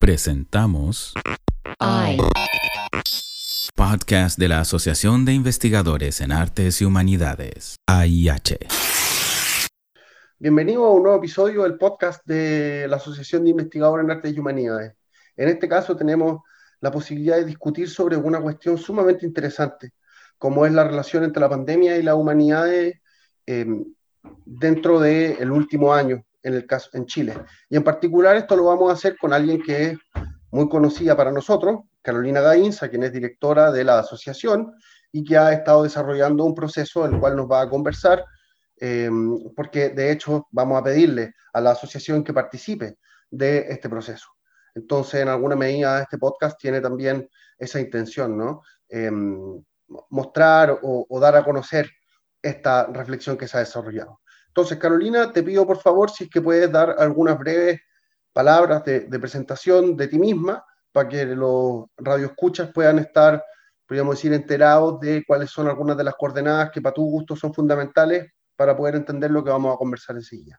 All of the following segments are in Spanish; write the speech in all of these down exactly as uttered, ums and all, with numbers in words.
Presentamos I. Podcast de la Asociación de Investigadores en Artes y Humanidades, A I H. Bienvenido a un nuevo episodio del podcast de la Asociación de Investigadores en Artes y Humanidades. En este caso tenemos la posibilidad de discutir sobre una cuestión sumamente interesante, como es la relación entre la pandemia y las humanidades eh, dentro del último año, en el caso en Chile. Y en particular esto lo vamos a hacer con alguien que es muy conocida para nosotros, Carolina Gainza, quien es directora de la asociación y que ha estado desarrollando un proceso el cual nos va a conversar, eh, porque de hecho vamos a pedirle a la asociación que participe de este proceso. Entonces, en alguna medida, este podcast tiene también esa intención, ¿no? Eh, mostrar o, o dar a conocer esta reflexión que se ha desarrollado. Entonces, Carolina, te pido por favor si es que puedes dar algunas breves palabras de, de presentación de ti misma para que los radioescuchas puedan estar, podríamos decir, enterados de cuáles son algunas de las coordenadas que para tu gusto son fundamentales para poder entender lo que vamos a conversar enseguida.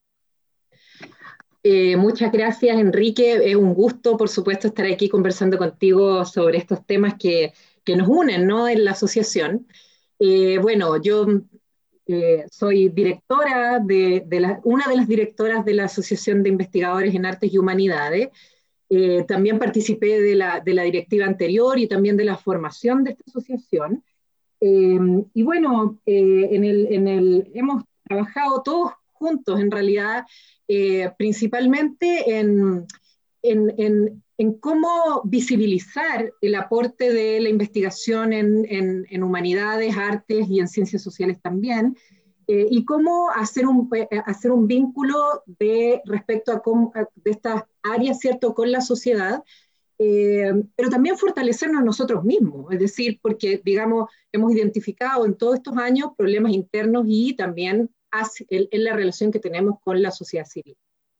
Eh, muchas gracias, Enrique. Es un gusto, por supuesto, estar aquí conversando contigo sobre estos temas que, que nos unen, ¿no?, en la asociación. Eh, bueno, yo eh, soy directora de, de la, una de las directoras de la Asociación de Investigadores en Artes y Humanidades. Eh, también participé de la, de la directiva anterior y también de la formación de esta asociación. Eh, y bueno, eh, en el, en el, hemos trabajado todos juntos, en realidad, eh, principalmente en, en, en, en cómo visibilizar el aporte de la investigación en, en, en humanidades, artes y en ciencias sociales también, eh, y cómo hacer un, eh, hacer un vínculo de, respecto a, cómo, a de estas áreas, ¿cierto?, con la sociedad, eh, pero también fortalecernos nosotros mismos, es decir, porque, digamos, hemos identificado en todos estos años problemas internos y también en la relación que tenemos con la sociedad civil.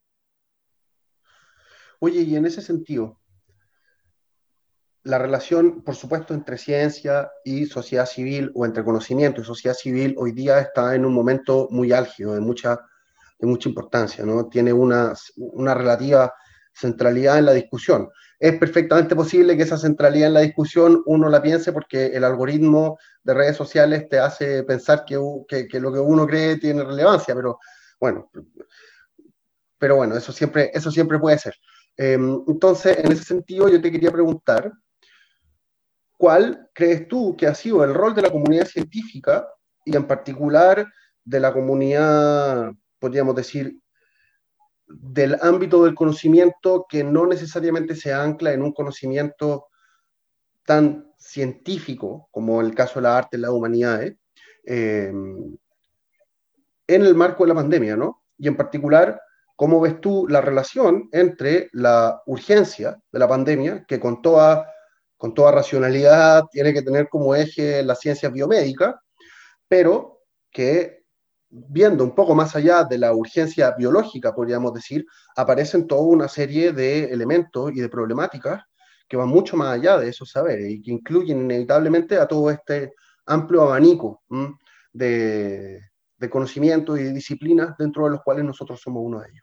Oye, y en ese sentido, la relación, por supuesto, entre ciencia y sociedad civil, o entre conocimiento y sociedad civil, hoy día está en un momento muy álgido, de mucha, de mucha importancia, ¿no? Tiene una, una relativa centralidad en la discusión. Es perfectamente posible que esa centralidad en la discusión uno la piense porque el algoritmo de redes sociales te hace pensar que, que, que lo que uno cree tiene relevancia, pero bueno, pero bueno, eso siempre, eso siempre puede ser. Eh, entonces, en ese sentido, yo te quería preguntar, ¿cuál crees tú que ha sido el rol de la comunidad científica y en particular de la comunidad, podríamos decir, del ámbito del conocimiento que no necesariamente se ancla en un conocimiento tan científico como el caso de la arte y las humanidades, eh, en el marco de la pandemia, ¿no? Y en particular, ¿cómo ves tú la relación entre la urgencia de la pandemia, que con toda, con toda racionalidad tiene que tener como eje la ciencia biomédica, pero que viendo un poco más allá de la urgencia biológica, podríamos decir, aparecen toda una serie de elementos y de problemáticas que van mucho más allá de esos saberes y que incluyen inevitablemente a todo este amplio abanico ¿m? de de conocimientos y de disciplinas dentro de los cuales nosotros somos uno de ellos.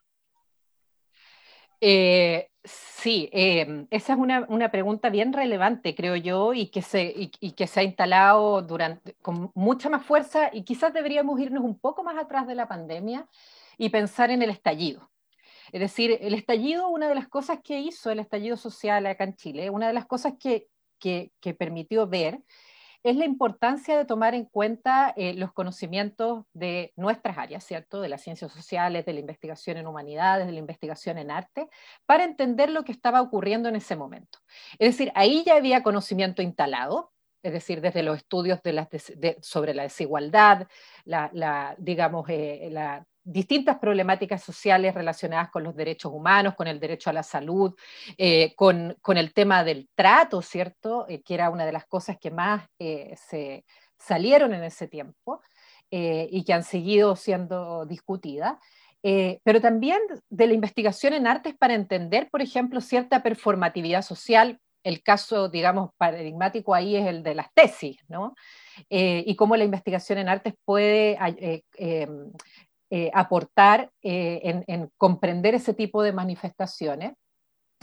Eh, sí, eh, esa es una, una pregunta bien relevante, creo yo, y que se, y, y que se ha instalado durante, con mucha más fuerza, y quizás deberíamos irnos un poco más atrás de la pandemia y pensar en el estallido. Es decir, el estallido, una de las cosas que hizo el estallido social acá en Chile, una de las cosas que, que, que permitió ver es la importancia de tomar en cuenta eh, los conocimientos de nuestras áreas, ¿cierto? De las ciencias sociales, de la investigación en humanidades, de la investigación en arte, para entender lo que estaba ocurriendo en ese momento. Es decir, ahí ya había conocimiento instalado, es decir, desde los estudios de las de, de, sobre la desigualdad, la, la, digamos, eh, la distintas problemáticas sociales relacionadas con los derechos humanos, con el derecho a la salud, eh, con, con el tema del trato, ¿cierto? Eh, que era una de las cosas que más eh, se salieron en ese tiempo eh, y que han seguido siendo discutidas. Eh, pero también de la investigación en artes para entender, por ejemplo, cierta performatividad social. El caso, digamos, paradigmático ahí es el de las tesis, ¿no? Eh, y cómo la investigación en artes puede eh, eh, eh, aportar eh, en, en comprender ese tipo de manifestaciones.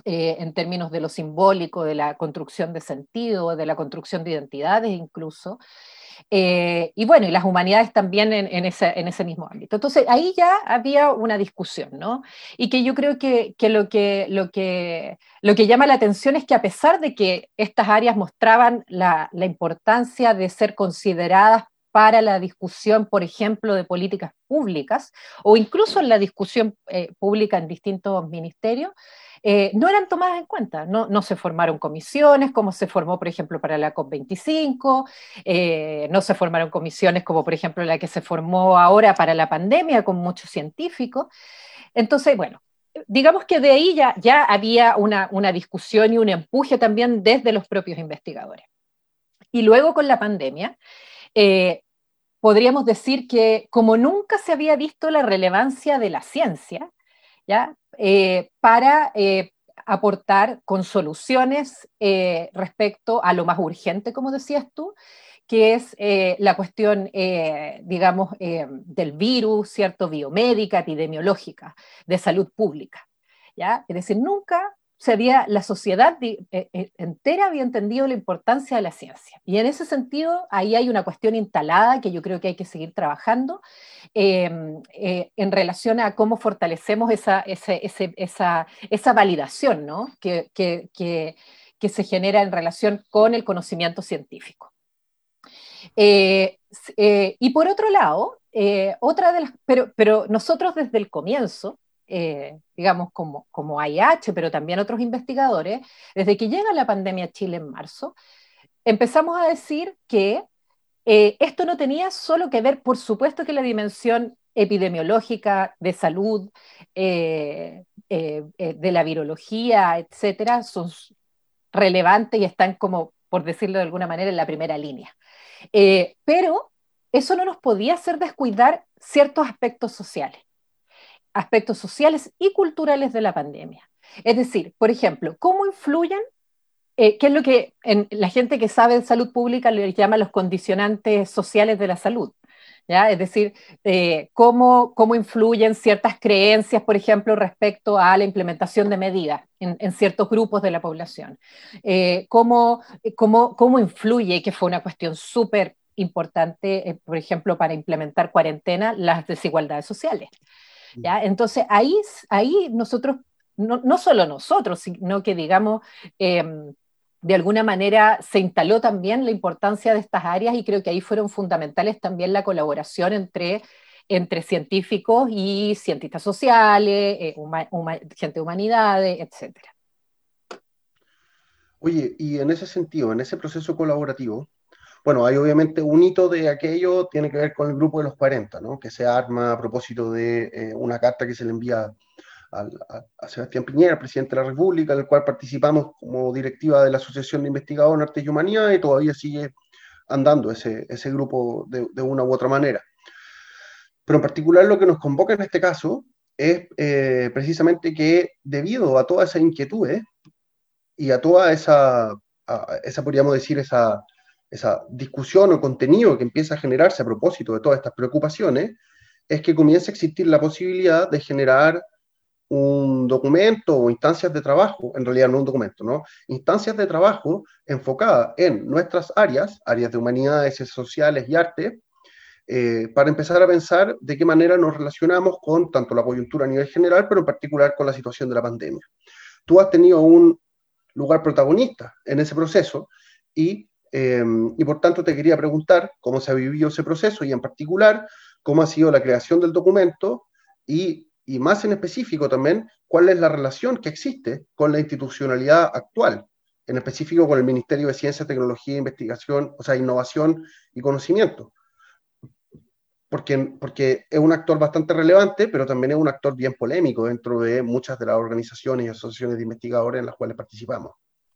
eh, en términos de lo simbólico, de la construcción de sentido, de la construcción de identidades incluso. Eh, y bueno, y las humanidades también en, en, ese, en ese mismo ámbito. Entonces ahí ya había una discusión, ¿no? Y que yo creo que, que, lo, que, lo, que lo que llama la atención es que a pesar de que estas áreas mostraban la, la importancia de ser consideradas para la discusión, por ejemplo, de políticas públicas, o incluso en la discusión eh, pública en distintos ministerios, Eh, no eran tomadas en cuenta, no, no se formaron comisiones como se formó, por ejemplo, para la COP veinticinco, eh, no se formaron comisiones como, por ejemplo, la que se formó ahora para la pandemia con muchos científicos. Entonces, bueno, digamos que de ahí ya, ya había una, una discusión y un empuje también desde los propios investigadores. Y luego con la pandemia, eh, podríamos decir que como nunca se había visto la relevancia de la ciencia, ¿ya? Eh, para eh, aportar con soluciones eh, respecto a lo más urgente, como decías tú, que es eh, la cuestión, eh, digamos, eh, del virus, ¿cierto? Biomédica, epidemiológica, de salud pública, ¿ya? Es decir, nunca se había, la sociedad eh, eh, entera había entendido la importancia de la ciencia. Y en ese sentido, ahí hay una cuestión instalada que yo creo que hay que seguir trabajando eh, eh, en relación a cómo fortalecemos esa, ese, ese, esa, esa validación, ¿no? que, que, que, que se genera en relación con el conocimiento científico. Eh, eh, y por otro lado, eh, otra de las, pero, pero nosotros desde el comienzo, eh, digamos como, como A I H, pero también otros investigadores, desde que llega la pandemia a Chile en marzo, empezamos a decir que eh, esto no tenía solo que ver, por supuesto que la dimensión epidemiológica, de salud, eh, eh, eh, de la virología, etcétera, son relevantes y están como, por decirlo de alguna manera, en la primera línea. Eh, pero eso no nos podía hacer descuidar ciertos aspectos sociales, aspectos sociales y culturales de la pandemia. Es decir, por ejemplo, cómo influyen, eh, qué es lo que en, la gente que sabe de salud pública le llama los condicionantes sociales de la salud. ¿Ya? Es decir, eh, cómo, cómo influyen ciertas creencias, por ejemplo, respecto a la implementación de medidas en, en ciertos grupos de la población. Eh, cómo, cómo, cómo influye, que fue una cuestión súper importante, eh, por ejemplo, para implementar cuarentena, las desigualdades sociales. ¿Ya? Entonces, ahí, ahí nosotros, no, no solo nosotros, sino que digamos... Eh, de alguna manera se instaló también la importancia de estas áreas y creo que ahí fueron fundamentales también la colaboración entre, entre científicos y cientistas sociales, eh, huma, huma, gente de humanidades, etcétera. Oye, y en ese sentido, en ese proceso colaborativo, bueno, hay obviamente un hito de aquello, tiene que ver con el grupo de los cuarenta, ¿no? Que se arma a propósito de eh, una carta que se le envía A, a Sebastián Piñera, presidente de la República, del cual participamos como directiva de la Asociación de Investigadores en Artes y Humanidades, y todavía sigue andando ese, ese grupo de, de una u otra manera. Pero en particular lo que nos convoca en este caso es eh, precisamente que debido a toda esa inquietud ¿eh? y a toda esa, a esa podríamos decir, esa, esa discusión o contenido que empieza a generarse a propósito de todas estas preocupaciones, es que comienza a existir la posibilidad de generar un documento o instancias de trabajo, en realidad no un documento, ¿no? Instancias de trabajo enfocadas en nuestras áreas, áreas de humanidades, sociales y arte, eh, para empezar a pensar de qué manera nos relacionamos con tanto la coyuntura a nivel general, pero en particular con la situación de la pandemia. Tú has tenido un lugar protagonista en ese proceso y, eh, y por tanto te quería preguntar cómo se ha vivido ese proceso y en particular cómo ha sido la creación del documento y y más en específico también, cuál es la relación que existe con la institucionalidad actual, en específico con el Ministerio de Ciencia, Tecnología e Investigación, o sea, Innovación y Conocimiento. Porque, porque es un actor bastante relevante, pero también es un actor bien polémico dentro de muchas de las organizaciones y asociaciones de investigadores en las cuales participamos.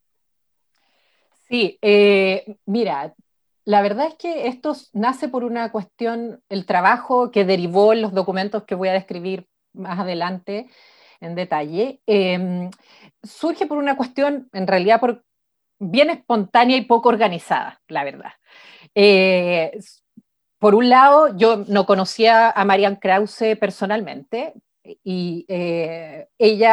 Sí, eh, mira, la verdad es que esto nace por una cuestión, el trabajo que derivó en los documentos que voy a describir más adelante en detalle, eh, surge por una cuestión, en realidad, por, bien espontánea y poco organizada, la verdad. Eh, por un lado, yo no conocía a Marianne Krause personalmente, y eh, ella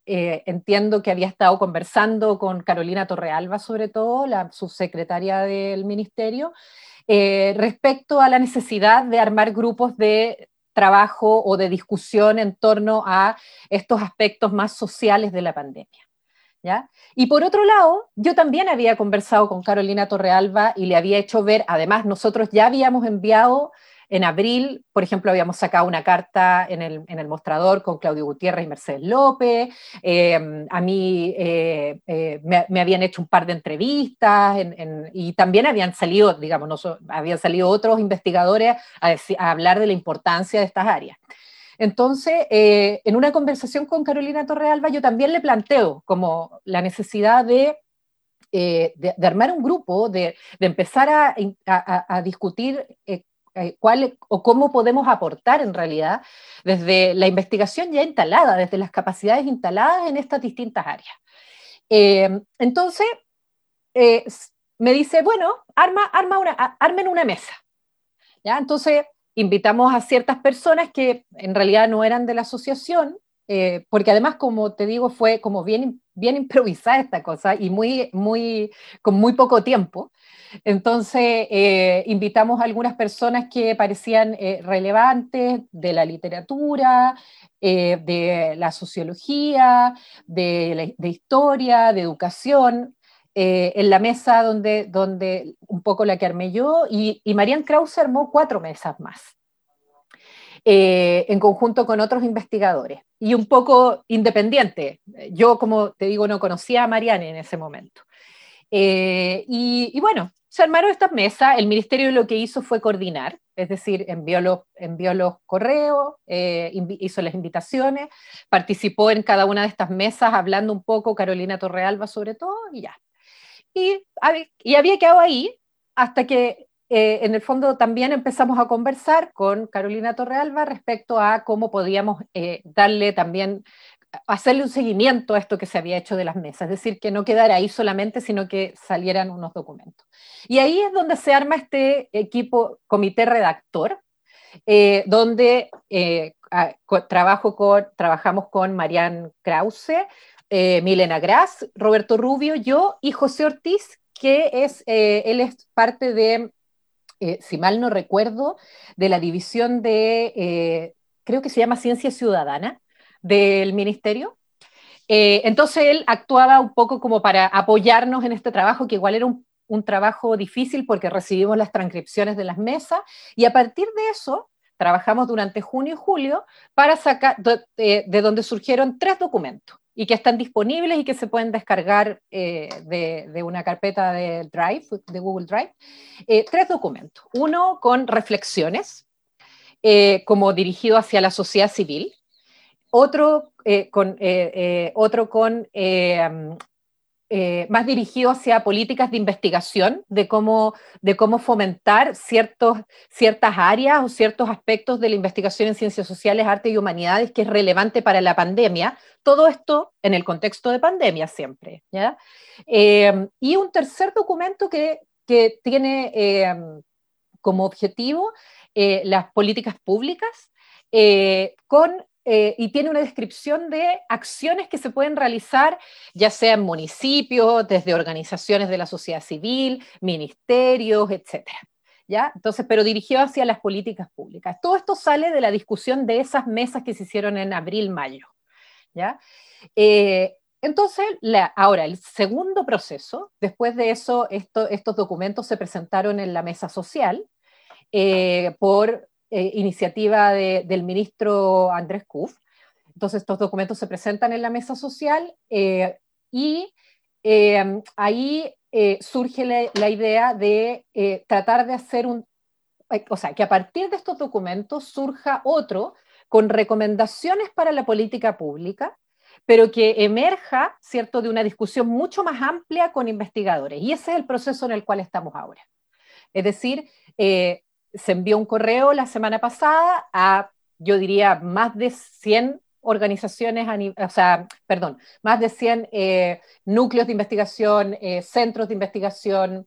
eh, entiendo que había estado conversando con Carolina Torrealba, sobre todo, la subsecretaria del ministerio, eh, respecto a la necesidad de armar grupos de trabajo o de discusión en torno a estos aspectos más sociales de la pandemia. ¿Ya? Y por otro lado, yo también había conversado con Carolina Torrealba y le había hecho ver, además nosotros ya habíamos enviado en abril, por ejemplo, habíamos sacado una carta en el, en el mostrador con Claudio Gutiérrez y Mercedes López, eh, a mí eh, eh, me, me habían hecho un par de entrevistas en, en, y también habían salido, digamos, no so, habían salido otros investigadores a, decir, a hablar de la importancia de estas áreas. Entonces, eh, en una conversación con Carolina Torrealba, yo también le planteo como la necesidad de, eh, de, de armar un grupo, de, de empezar a, a, a discutir eh, eh, cuál o cómo podemos aportar en realidad desde la investigación ya instalada, desde las capacidades instaladas en estas distintas áreas. Eh, entonces, eh, me dice, bueno, arma, arma una, armen una mesa. ¿Ya? Entonces, invitamos a ciertas personas que en realidad no eran de la asociación, eh, porque además, como te digo, fue como bien, bien improvisada esta cosa y muy, muy, con muy poco tiempo. Entonces, eh, invitamos a algunas personas que parecían eh, relevantes de la literatura, eh, de la sociología, de, la, de historia, de educación, Eh, en la mesa donde, donde un poco la que armé yo, y, y Marianne Krause armó cuatro mesas más, eh, en conjunto con otros investigadores, y un poco independiente. Yo, como te digo, no conocía a Marianne en ese momento. Eh, y, y bueno, se armaron estas mesas, el ministerio lo que hizo fue coordinar, es decir, envió los, envió los correos, eh, hizo las invitaciones, participó en cada una de estas mesas, hablando un poco Carolina Torrealba sobre todo, y ya. Y, y había quedado ahí hasta que eh, en el fondo también empezamos a conversar con Carolina Torrealba respecto a cómo podíamos eh, darle también, hacerle un seguimiento a esto que se había hecho de las mesas, es decir, que no quedara ahí solamente, sino que salieran unos documentos. Y ahí es donde se arma este equipo, comité redactor, eh, donde eh, a, trabajo con, trabajamos con Marianne Krause, Eh, Milena Gras, Roberto Rubio, yo y José Ortiz, que es, eh, él es parte de, eh, si mal no recuerdo, de la división de, eh, creo que se llama Ciencia Ciudadana del Ministerio. Eh, entonces él actuaba un poco como para apoyarnos en este trabajo, que igual era un, un trabajo difícil porque recibimos las transcripciones de las mesas, y a partir de eso trabajamos durante junio y julio para sacar, de, de donde surgieron tres documentos y que están disponibles y que se pueden descargar eh, de, de una carpeta de Drive, de Google Drive, eh, tres documentos. Uno con reflexiones, eh, como dirigido hacia la sociedad civil, otro eh, con, eh, eh, otro con eh, eh, más dirigido hacia políticas de investigación, de cómo, de cómo fomentar ciertos, ciertas áreas o ciertos aspectos de la investigación en ciencias sociales, arte y humanidades que es relevante para la pandemia. Todo esto en el contexto de pandemia siempre, ¿ya? Eh, y un tercer documento que, que tiene eh, como objetivo eh, las políticas públicas eh, con Eh, y tiene una descripción de acciones que se pueden realizar, ya sea en municipios, desde organizaciones de la sociedad civil, ministerios, etcétera. ¿Ya? Entonces, pero dirigido hacia las políticas públicas. Todo esto sale de la discusión de esas mesas que se hicieron en abril-mayo. ¿Ya? Eh, entonces, la, ahora, el segundo proceso, después de eso, esto, estos documentos se presentaron en la mesa social eh, por Eh, iniciativa de, del ministro Andrés Kuf. Entonces estos documentos se presentan en la mesa social eh, y eh, ahí eh, surge la, la idea de eh, tratar de hacer un, o sea, que a partir de estos documentos surja otro con recomendaciones para la política pública, pero que emerja, ¿cierto?, de una discusión mucho más amplia con investigadores. Y ese es el proceso en el cual estamos ahora. Es decir, eh, se envió un correo la semana pasada a, yo diría, más de cien organizaciones, o sea, perdón, más de cien eh, núcleos de investigación, eh, centros de investigación,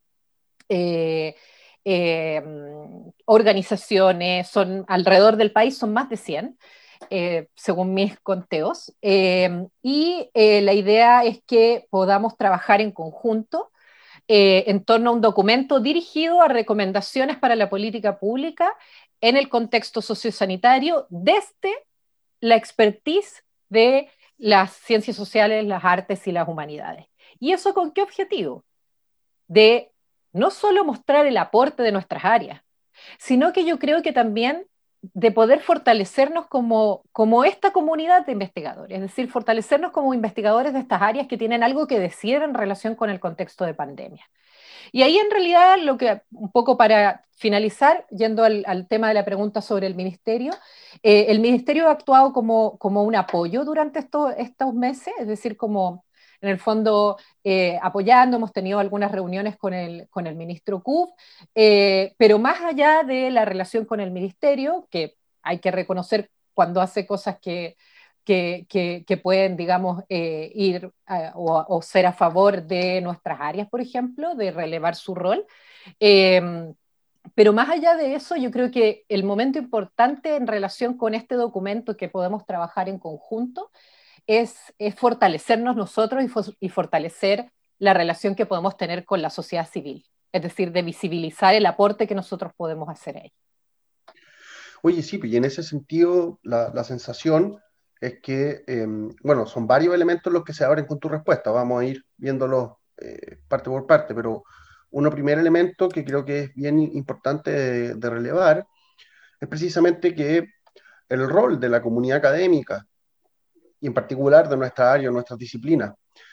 eh, eh, organizaciones, son alrededor del país, son más de cien, eh, según mis conteos, eh, y eh, la idea es que podamos trabajar en conjunto eh, en torno a un documento dirigido a recomendaciones para la política pública en el contexto sociosanitario desde la expertise de las ciencias sociales, las artes y las humanidades. ¿Y eso con qué objetivo? De no solo mostrar el aporte de nuestras áreas, sino que yo creo que también de poder fortalecernos como, como esta comunidad de investigadores, es decir, fortalecernos como investigadores de estas áreas que tienen algo que decir en relación con el contexto de pandemia. Y ahí en realidad, lo que, un poco para finalizar, yendo al, al tema de la pregunta sobre el ministerio, eh, el ministerio ha actuado como, como un apoyo durante esto, estos meses, es decir, como en el fondo eh, apoyando, hemos tenido algunas reuniones con el, con el ministro Kuf, eh, pero más allá de la relación con el ministerio, que hay que reconocer cuando hace cosas que, que, que, que pueden, digamos, eh, ir a, o, o ser a favor de nuestras áreas, por ejemplo, de relevar su rol. Eh, pero más allá de eso, yo creo que el momento importante en relación con este documento que podemos trabajar en conjunto es, es fortalecernos nosotros y, for, y fortalecer la relación que podemos tener con la sociedad civil, es decir, de visibilizar el aporte que nosotros podemos hacer a ella. Oye, sí, y en ese sentido la, la sensación es que, eh, bueno, son varios elementos los que se abren con tu respuesta, vamos a ir viéndolos eh, parte por parte, pero un primer elemento que creo que es bien importante de, de relevar es precisamente que el rol de la comunidad académica, y en particular de nuestra área, nuestras disciplinas,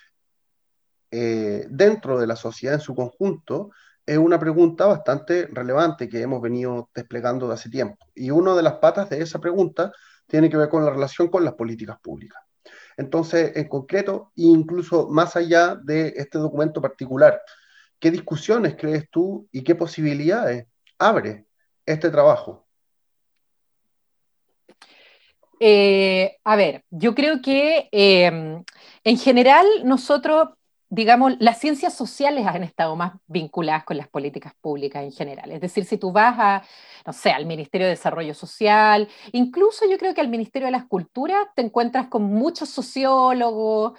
eh, dentro de la sociedad en su conjunto, es una pregunta bastante relevante que hemos venido desplegando de hace tiempo. Y una de las patas de esa pregunta tiene que ver con la relación con las políticas públicas. Entonces, en concreto, incluso más allá de este documento particular, ¿qué discusiones crees tú y qué posibilidades abre este trabajo? Eh, a ver, yo creo que eh, en general nosotros, digamos, las ciencias sociales han estado más vinculadas con las políticas públicas en general. Es decir, si tú vas a, no sé, al Ministerio de Desarrollo Social, incluso yo creo que al Ministerio de las Culturas te encuentras con muchos sociólogos,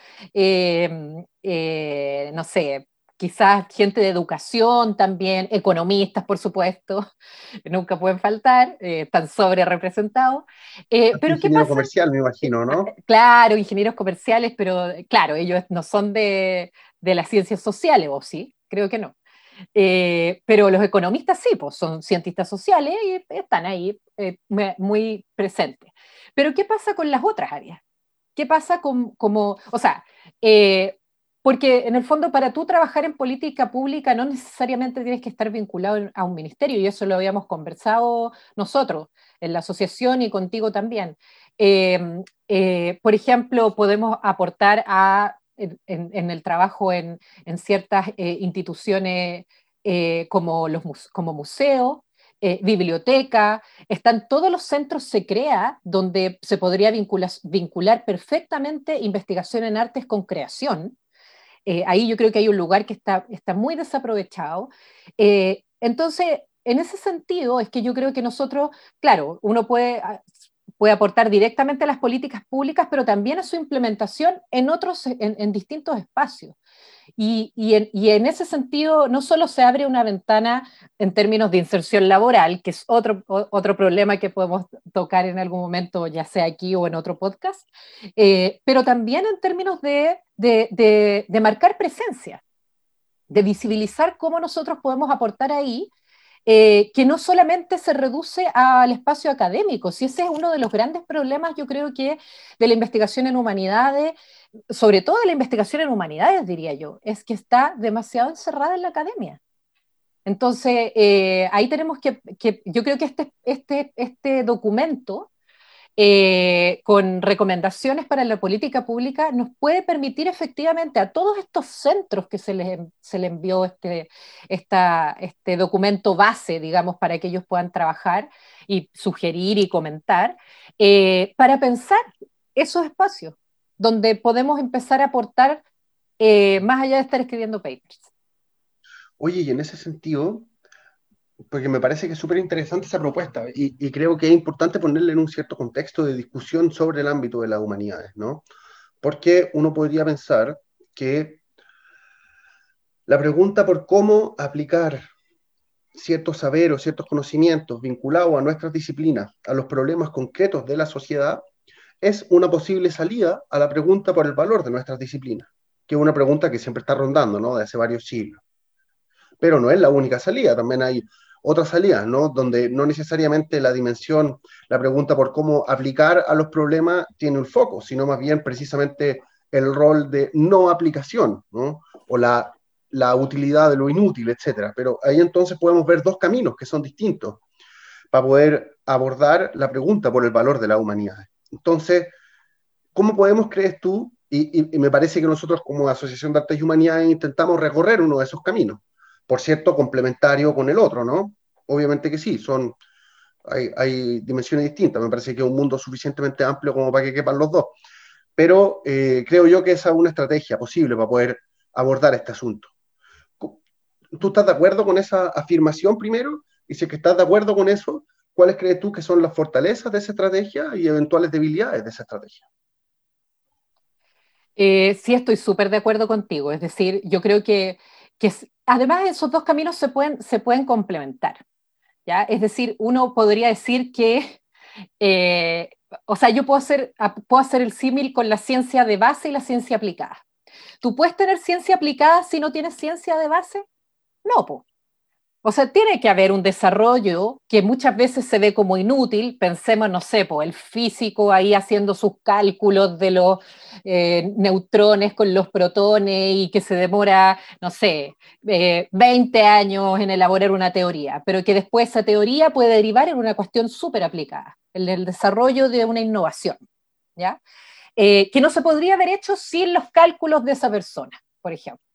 eh, eh, no sé, quizás gente de educación también, economistas, por supuesto, nunca pueden faltar, eh, están sobre representados. Eh, pero ¿qué Ingeniero pasa? comercial, me imagino, ¿no? Claro, ingenieros comerciales, pero claro, ellos no son de, de las ciencias sociales, ¿o sí? Creo que no. Eh, pero los economistas sí, pues son cientistas sociales y están ahí eh, muy presentes. Pero ¿qué pasa con las otras áreas? ¿Qué pasa con, como, o sea, eh, porque en el fondo para tú trabajar en política pública no necesariamente tienes que estar vinculado a un ministerio, y eso lo habíamos conversado nosotros en la asociación y contigo también. Eh, eh, por ejemplo, podemos aportar a, en, en el trabajo en, en ciertas eh, instituciones eh, como, los, como museos, eh, biblioteca, están todos los centros se crea donde se podría vincular, vincular perfectamente investigación en artes con creación. Eh, ahí yo creo que hay un lugar que está, está muy desaprovechado. Eh, entonces, en ese sentido, es que yo creo que nosotros, claro, uno puede, puede aportar directamente a las políticas públicas, pero también a su implementación en otros, en, en distintos espacios. Y, y, en, y, en, ese sentido, no solo se abre una ventana en términos de inserción laboral, que es otro, otro problema que podemos tocar en algún momento, ya sea aquí o en otro podcast, eh, pero también en términos de, de, de, de marcar presencia, de visibilizar cómo nosotros podemos aportar ahí, eh, que no solamente se reduce al espacio académico, si ese es uno de los grandes problemas, yo creo que de la investigación en humanidades, sobre todo de la investigación en humanidades, diría yo, es que está demasiado encerrada en la academia. Entonces, eh, ahí tenemos que, que, yo creo que este, este, este documento, eh, con recomendaciones para la política pública, nos puede permitir efectivamente a todos estos centros que se les, se les envió este, esta, este documento base, digamos, para que ellos puedan trabajar y sugerir y comentar, eh, para pensar esos espacios donde podemos empezar a aportar eh, más allá de estar escribiendo papers. Oye, y en ese sentido, porque me parece que es súper interesante esa propuesta y, y creo que es importante ponerle en un cierto contexto de discusión sobre el ámbito de las humanidades, ¿no? Porque uno podría pensar que la pregunta por cómo aplicar ciertos saberes o ciertos conocimientos vinculados a nuestras disciplinas, a los problemas concretos de la sociedad, es una posible salida a la pregunta por el valor de nuestras disciplinas, que es una pregunta que siempre está rondando, ¿no? De hace varios siglos. Pero no es la única salida, también hay otras salidas, ¿no? Donde no necesariamente la dimensión, la pregunta por cómo aplicar a los problemas tiene un foco, sino más bien precisamente el rol de no aplicación, ¿no? O la, la utilidad de lo inútil, etcétera. Pero ahí entonces podemos ver dos caminos que son distintos para poder abordar la pregunta por el valor de la humanidad. Entonces, ¿cómo podemos, crees tú? Y, y, y me parece que nosotros como Asociación de Artes y Humanidades intentamos recorrer uno de esos caminos, por cierto, complementario con el otro, ¿no? Obviamente que sí, son, hay, hay dimensiones distintas, me parece que es un mundo suficientemente amplio como para que quepan los dos, pero eh, creo yo que esa es una estrategia posible para poder abordar este asunto. ¿Tú estás de acuerdo con esa afirmación primero? Y si es que estás de acuerdo con eso, ¿cuáles crees tú que son las fortalezas de esa estrategia y eventuales debilidades de esa estrategia? Eh, sí, estoy súper de acuerdo contigo. Es decir, yo creo que, que además esos dos caminos se pueden, se pueden complementar. ¿Ya? Es decir, uno podría decir que, eh, o sea, yo puedo hacer, puedo hacer el símil con la ciencia de base y la ciencia aplicada. ¿Tú puedes tener ciencia aplicada si no tienes ciencia de base? No, pues. O sea, tiene que haber un desarrollo que muchas veces se ve como inútil. Pensemos, no sé, pues, el físico ahí haciendo sus cálculos de los eh, neutrones con los protones y que se demora, no sé, eh, veinte años en elaborar una teoría, pero que después esa teoría puede derivar en una cuestión súper aplicada, en el desarrollo de una innovación, ¿ya? Eh, que no se podría haber hecho sin los cálculos de esa persona, por ejemplo.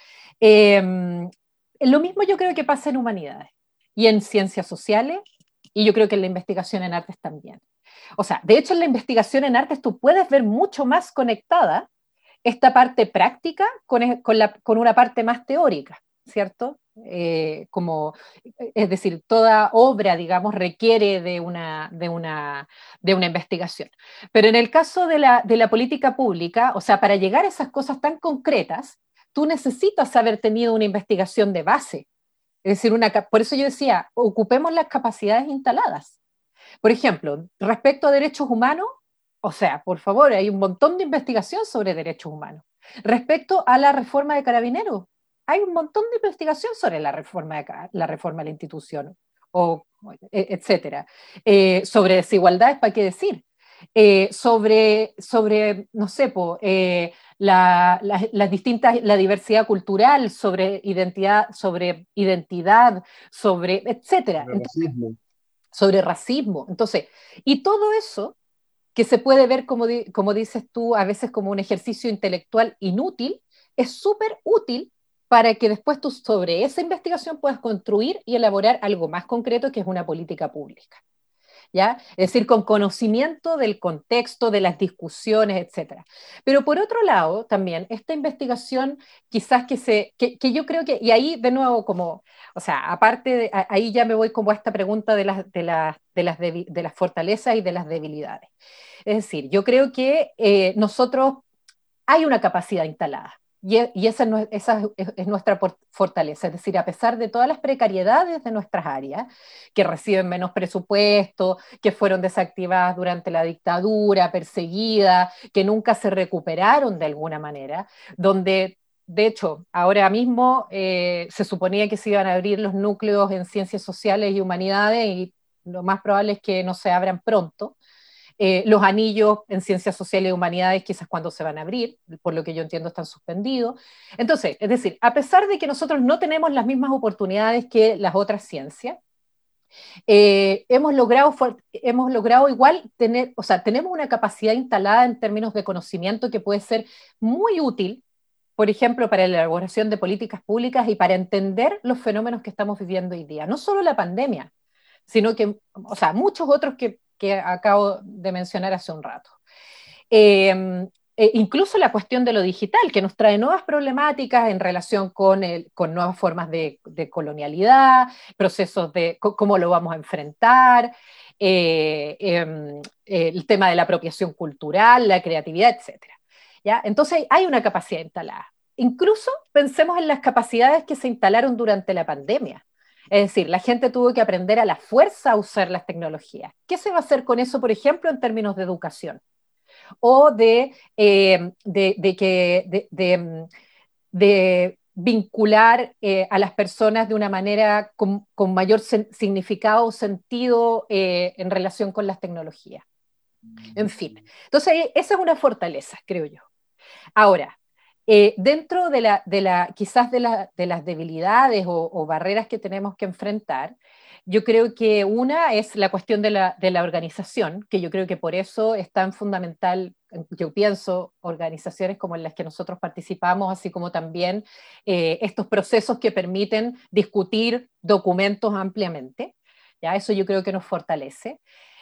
Eh, lo mismo yo creo que pasa en humanidades y en ciencias sociales, y yo creo que en la investigación en artes también. O sea, de hecho en la investigación en artes tú puedes ver mucho más conectada esta parte práctica con, con, la, con una parte más teórica, ¿cierto? Eh, como, es decir, toda obra, digamos, requiere de una, de una, de una investigación. Pero en el caso de la, de la política pública, o sea, para llegar a esas cosas tan concretas, tú necesitas haber tenido una investigación de base. Es decir, una, por eso yo decía, ocupemos las capacidades instaladas. Por ejemplo, respecto a derechos humanos, o sea, por favor, hay un montón de investigación sobre derechos humanos. Respecto a la reforma de Carabineros, hay un montón de investigación sobre la reforma de la, reforma de la institución, o, etcétera. Eh, sobre desigualdades, ¿para qué decir? Eh, sobre, sobre, no sé, po, eh, la, la, las distintas, la diversidad cultural, sobre identidad, sobre identidad, sobre, etcétera. Sobre racismo. Sobre racismo. Entonces, y todo eso que se puede ver, como, di, como dices tú, a veces como un ejercicio intelectual inútil, es súper útil para que después tú sobre esa investigación puedas construir y elaborar algo más concreto que es una política pública. ¿Ya? Es decir, con conocimiento del contexto, de las discusiones, etcétera. Pero por otro lado, también, esta investigación quizás que se, que, que yo creo que, y ahí de nuevo como, o sea, aparte, de, ahí ya me voy como a esta pregunta de las, de las, de las, de, de las fortalezas y de las debilidades. Es decir, yo creo que eh, nosotros hay una capacidad instalada. Y, y esa, no, esa es, es nuestra fortaleza, es decir, a pesar de todas las precariedades de nuestras áreas, que reciben menos presupuesto, que fueron desactivadas durante la dictadura, perseguidas, que nunca se recuperaron de alguna manera, donde, de hecho, ahora mismo eh, se suponía que se iban a abrir los núcleos en ciencias sociales y humanidades, y lo más probable es que no se abran pronto. Eh, los anillos en ciencias sociales y humanidades quizás cuando se van a abrir, por lo que yo entiendo están suspendidos. Entonces, es decir, a pesar de que nosotros no tenemos las mismas oportunidades que las otras ciencias, eh, hemos, logrado, hemos logrado igual tener, o sea, tenemos una capacidad instalada en términos de conocimiento que puede ser muy útil, por ejemplo, para la elaboración de políticas públicas y para entender los fenómenos que estamos viviendo hoy día. No solo la pandemia, sino que, o sea, muchos otros que que acabo de mencionar hace un rato. Eh, eh, incluso la cuestión de lo digital, que nos trae nuevas problemáticas en relación con, el, con nuevas formas de, de colonialidad, procesos de cómo lo vamos a enfrentar, eh, eh, el tema de la apropiación cultural, la creatividad, etcétera. ¿Ya? Entonces hay una capacidad instalada. Incluso pensemos en las capacidades que se instalaron durante la pandemia. Es decir, la gente tuvo que aprender a la fuerza a usar las tecnologías. ¿Qué se va a hacer con eso, por ejemplo, en términos de educación? O de, eh, de, de, que, de, de, de vincular eh, a las personas de una manera con, con mayor sen- significado o sentido eh, en relación con las tecnologías. En fin, entonces esa es una fortaleza, creo yo. Ahora, eh, dentro de la, de la, quizás de, la, de las debilidades o, o barreras que tenemos que enfrentar, yo creo que una es la cuestión de la, de la organización, que yo creo que por eso es tan fundamental, yo pienso, organizaciones como en las que nosotros participamos, así como también eh, estos procesos que permiten discutir documentos ampliamente. ¿Ya? Eso yo creo que nos fortalece.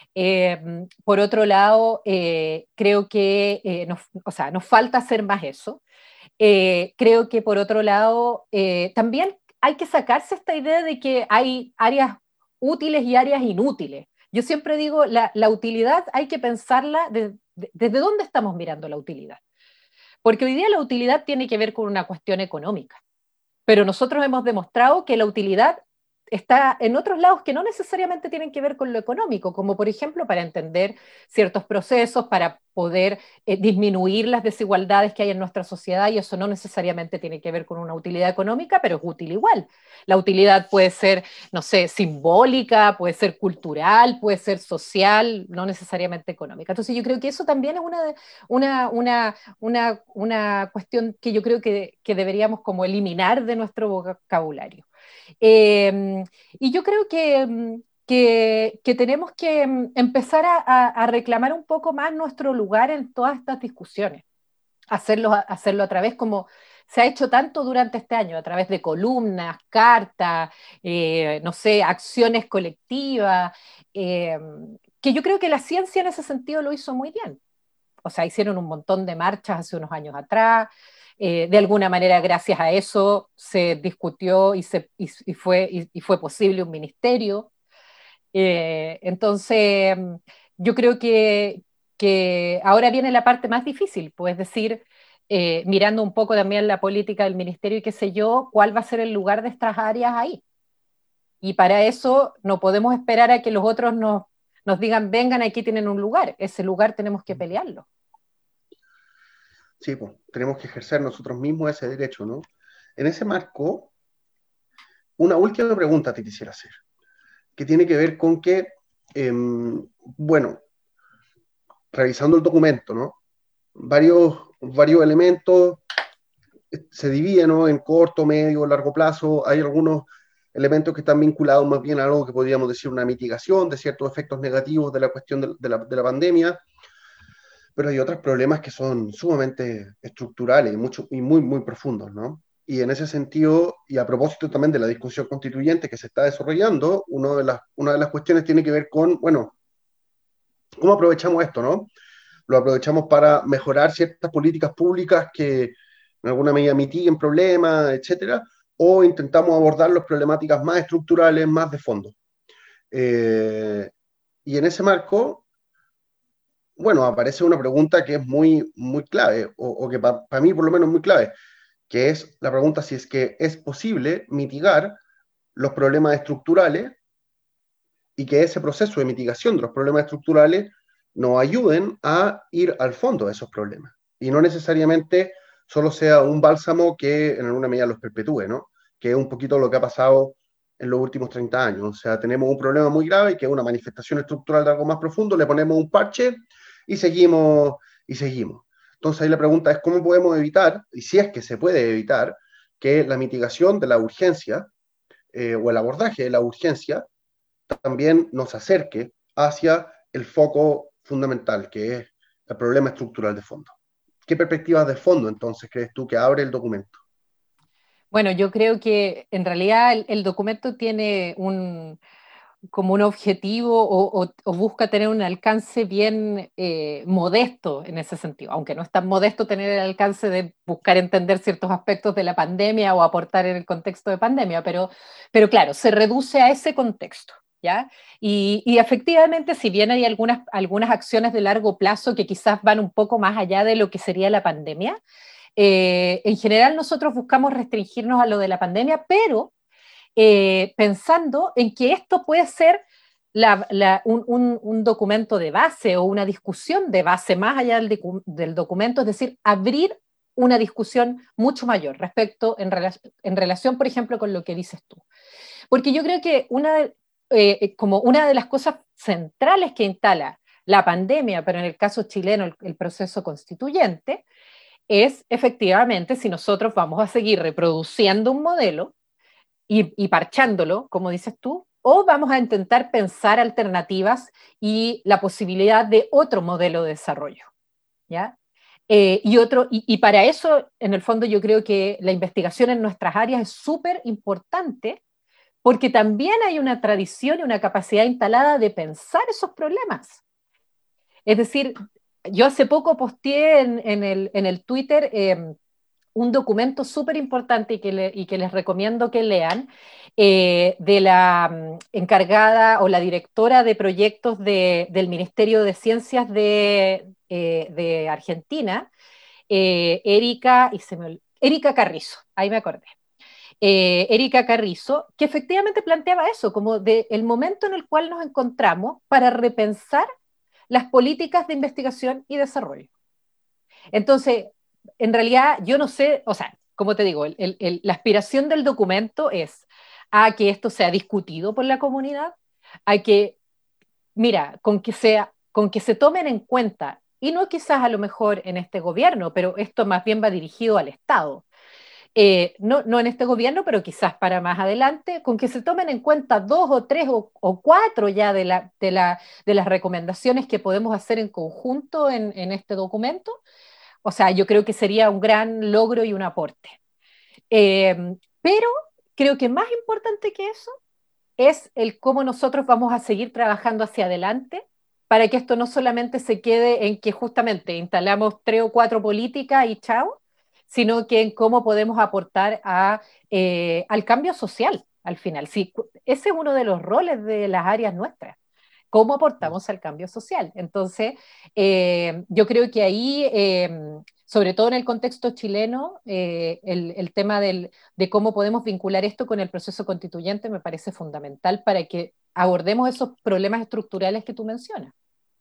Eh, por otro lado, eh, creo que eh, nos, o sea, nos falta hacer más eso. Eh, creo que por otro lado, eh, también hay que sacarse esta idea de que hay áreas útiles y áreas inútiles. Yo siempre digo, la, la utilidad hay que pensarla de, de, desde dónde estamos mirando la utilidad. Porque hoy día la utilidad tiene que ver con una cuestión económica. Pero nosotros hemos demostrado que la utilidad está en otros lados que no necesariamente tienen que ver con lo económico, como por ejemplo para entender ciertos procesos, para poder eh, disminuir las desigualdades que hay en nuestra sociedad, y eso no necesariamente tiene que ver con una utilidad económica, pero es útil igual. La utilidad puede ser, no sé, simbólica, puede ser cultural, puede ser social, no necesariamente económica. Entonces yo creo que eso también es una, una, una, una, una cuestión que yo creo que, que deberíamos como eliminar de nuestro vocabulario. Eh, y yo creo que, que, que tenemos que empezar a, a, reclamar un poco más nuestro lugar en todas estas discusiones, hacerlo, hacerlo a través como se ha hecho tanto durante este año, a través de columnas, cartas, eh, no sé, acciones colectivas, eh, que yo creo que la ciencia en ese sentido lo hizo muy bien. O sea, hicieron un montón de marchas hace unos años atrás. Eh, de alguna manera, gracias a eso, se discutió y, se, y, y, fue, y, y fue posible un ministerio. Eh, entonces, yo creo que, que ahora viene la parte más difícil, pues decir, eh, mirando un poco también la política del ministerio y qué sé yo, cuál va a ser el lugar de estas áreas ahí. Y para eso no podemos esperar a que los otros nos, nos digan, vengan, aquí tienen un lugar. Ese lugar tenemos que pelearlo. Sí, pues tenemos que ejercer nosotros mismos ese derecho, ¿no? En ese marco, una última pregunta te quisiera hacer, que tiene que ver con que, eh, bueno, revisando el documento, ¿no? Varios, varios elementos se dividen, ¿no? En corto, medio, largo plazo. Hay algunos elementos que están vinculados más bien a algo que podríamos decir una mitigación de ciertos efectos negativos de la cuestión de, de, la, de la pandemia, pero hay otros problemas que son sumamente estructurales y, mucho, y muy, muy profundos, ¿no? Y en ese sentido, y a propósito también de la discusión constituyente que se está desarrollando, uno de las, una de las cuestiones tiene que ver con, bueno, ¿cómo aprovechamos esto, no? Lo aprovechamos para mejorar ciertas políticas públicas que en alguna medida mitiguen problemas, etcétera, o intentamos abordar las problemáticas más estructurales, más de fondo. Eh, y en ese marco, bueno, aparece una pregunta que es muy, muy clave, o, o que para pa mí por lo menos muy clave, que es la pregunta si es que es posible mitigar los problemas estructurales y que ese proceso de mitigación de los problemas estructurales nos ayuden a ir al fondo de esos problemas y no necesariamente solo sea un bálsamo que en alguna medida los perpetúe, ¿no? Que es un poquito lo que ha pasado en los últimos treinta años. O sea, tenemos un problema muy grave que es una manifestación estructural de algo más profundo, le ponemos un parche y seguimos, y seguimos. Entonces ahí la pregunta es cómo podemos evitar, y si es que se puede evitar, que la mitigación de la urgencia eh, o el abordaje de la urgencia también nos acerque hacia el foco fundamental, que es el problema estructural de fondo. ¿Qué perspectivas de fondo entonces crees tú que abre el documento? Bueno, yo creo que en realidad el, el documento tiene un, como un objetivo o, o, o busca tener un alcance bien eh, modesto en ese sentido, aunque no es tan modesto tener el alcance de buscar entender ciertos aspectos de la pandemia o aportar en el contexto de pandemia, pero, pero claro, se reduce a ese contexto, ¿ya? Y, y efectivamente, si bien hay algunas, algunas acciones de largo plazo que quizás van un poco más allá de lo que sería la pandemia, eh, en general nosotros buscamos restringirnos a lo de la pandemia, pero Eh, pensando en que esto puede ser la, la, un, un, un documento de base o una discusión de base más allá del, del documento, es decir, abrir una discusión mucho mayor respecto en, rela en relación, por ejemplo, con lo que dices tú. Porque yo creo que una, eh, como una de las cosas centrales que instala la pandemia, pero en el caso chileno el, el proceso constituyente, es efectivamente si nosotros vamos a seguir reproduciendo un modelo Y, y parchándolo, como dices tú, o vamos a intentar pensar alternativas y la posibilidad de otro modelo de desarrollo, ¿ya? Eh, y, otro, y, y para eso, en el fondo, yo creo que la investigación en nuestras áreas es súper importante porque también hay una tradición y una capacidad instalada de pensar esos problemas. Es decir, yo hace poco posteé en, en, el, en el Twitter eh, un documento súper importante y, que le, y que les recomiendo que lean, eh, de la um, encargada o la directora de proyectos de, del Ministerio de Ciencias de, eh, de Argentina, eh, Erika, y se me, Erika Carrizo, ahí me acordé. Eh, Erika Carrizo, que efectivamente planteaba eso, como de el momento en el cual nos encontramos para repensar las políticas de investigación y desarrollo. Entonces, en realidad, yo no sé, o sea, como te digo, el, el, el, la aspiración del documento es a que esto sea discutido por la comunidad, a que, mira, con que, sea, con que se tomen en cuenta, y no quizás a lo mejor en este gobierno, pero esto más bien va dirigido al Estado, eh, no, no en este gobierno, pero quizás para más adelante, con que se tomen en cuenta dos o tres o, o cuatro ya de, la, de, la, de las recomendaciones que podemos hacer en conjunto en, en este documento. O sea, yo creo que sería un gran logro y un aporte. Eh, pero creo que más importante que eso es el cómo nosotros vamos a seguir trabajando hacia adelante para que esto no solamente se quede en que justamente instalamos tres o cuatro políticas y chao, sino que en cómo podemos aportar a, eh, al cambio social al final. Sí, ese es uno de los roles de las áreas nuestras. ¿Cómo aportamos al cambio social? Entonces, eh, yo creo que ahí, eh, sobre todo en el contexto chileno, eh, el, el tema del, de cómo podemos vincular esto con el proceso constituyente me parece fundamental para que abordemos esos problemas estructurales que tú mencionas.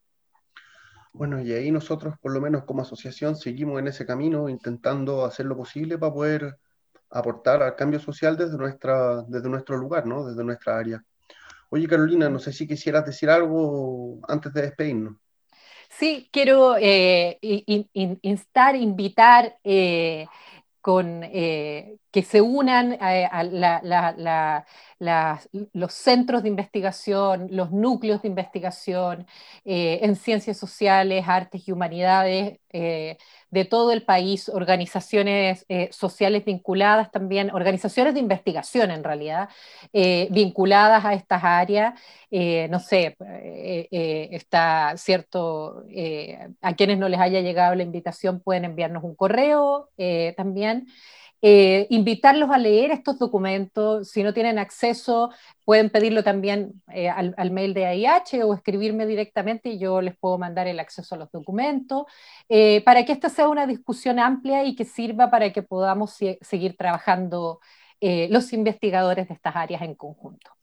Bueno, y ahí nosotros, por lo menos como asociación, seguimos en ese camino, intentando hacer lo posible para poder aportar al cambio social desde, nuestra, desde nuestro lugar, ¿no? Desde nuestra área. Oye, Carolina, no sé si quisieras decir algo antes de despedirnos. Sí, quiero eh, in, in, instar, invitar eh, con, eh, que se unan a, a la, la, la, la, los centros de investigación, los núcleos de investigación eh, en ciencias sociales, artes y humanidades eh, de todo el país, organizaciones eh, sociales vinculadas también, organizaciones de investigación en realidad, eh, vinculadas a estas áreas. Eh, no sé, eh, eh, está cierto, eh, a quienes no les haya llegado la invitación pueden enviarnos un correo eh, también. Eh, invitarlos a leer estos documentos, si no tienen acceso, pueden pedirlo también eh, al, al mail de A I H o escribirme directamente y yo les puedo mandar el acceso a los documentos, eh, para que esta sea una discusión amplia y que sirva para que podamos si, seguir trabajando eh, los investigadores de estas áreas en conjunto.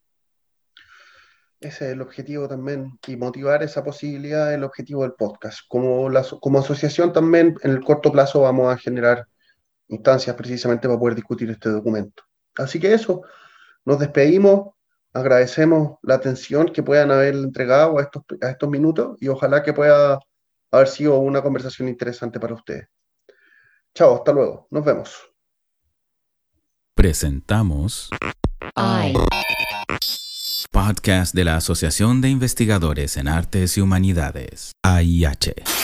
Ese es el objetivo también, y motivar esa posibilidad es el objetivo del podcast. Como, la, como asociación también, en el corto plazo vamos a generar instancias precisamente para poder discutir este documento. Así que eso, nos despedimos, agradecemos la atención que puedan haber entregado a estos, a estos minutos y ojalá que pueda haber sido una conversación interesante para ustedes. Chao, hasta luego, nos vemos. Presentamos Ay. Podcast de la Asociación de Investigadores en Artes y Humanidades, A I H.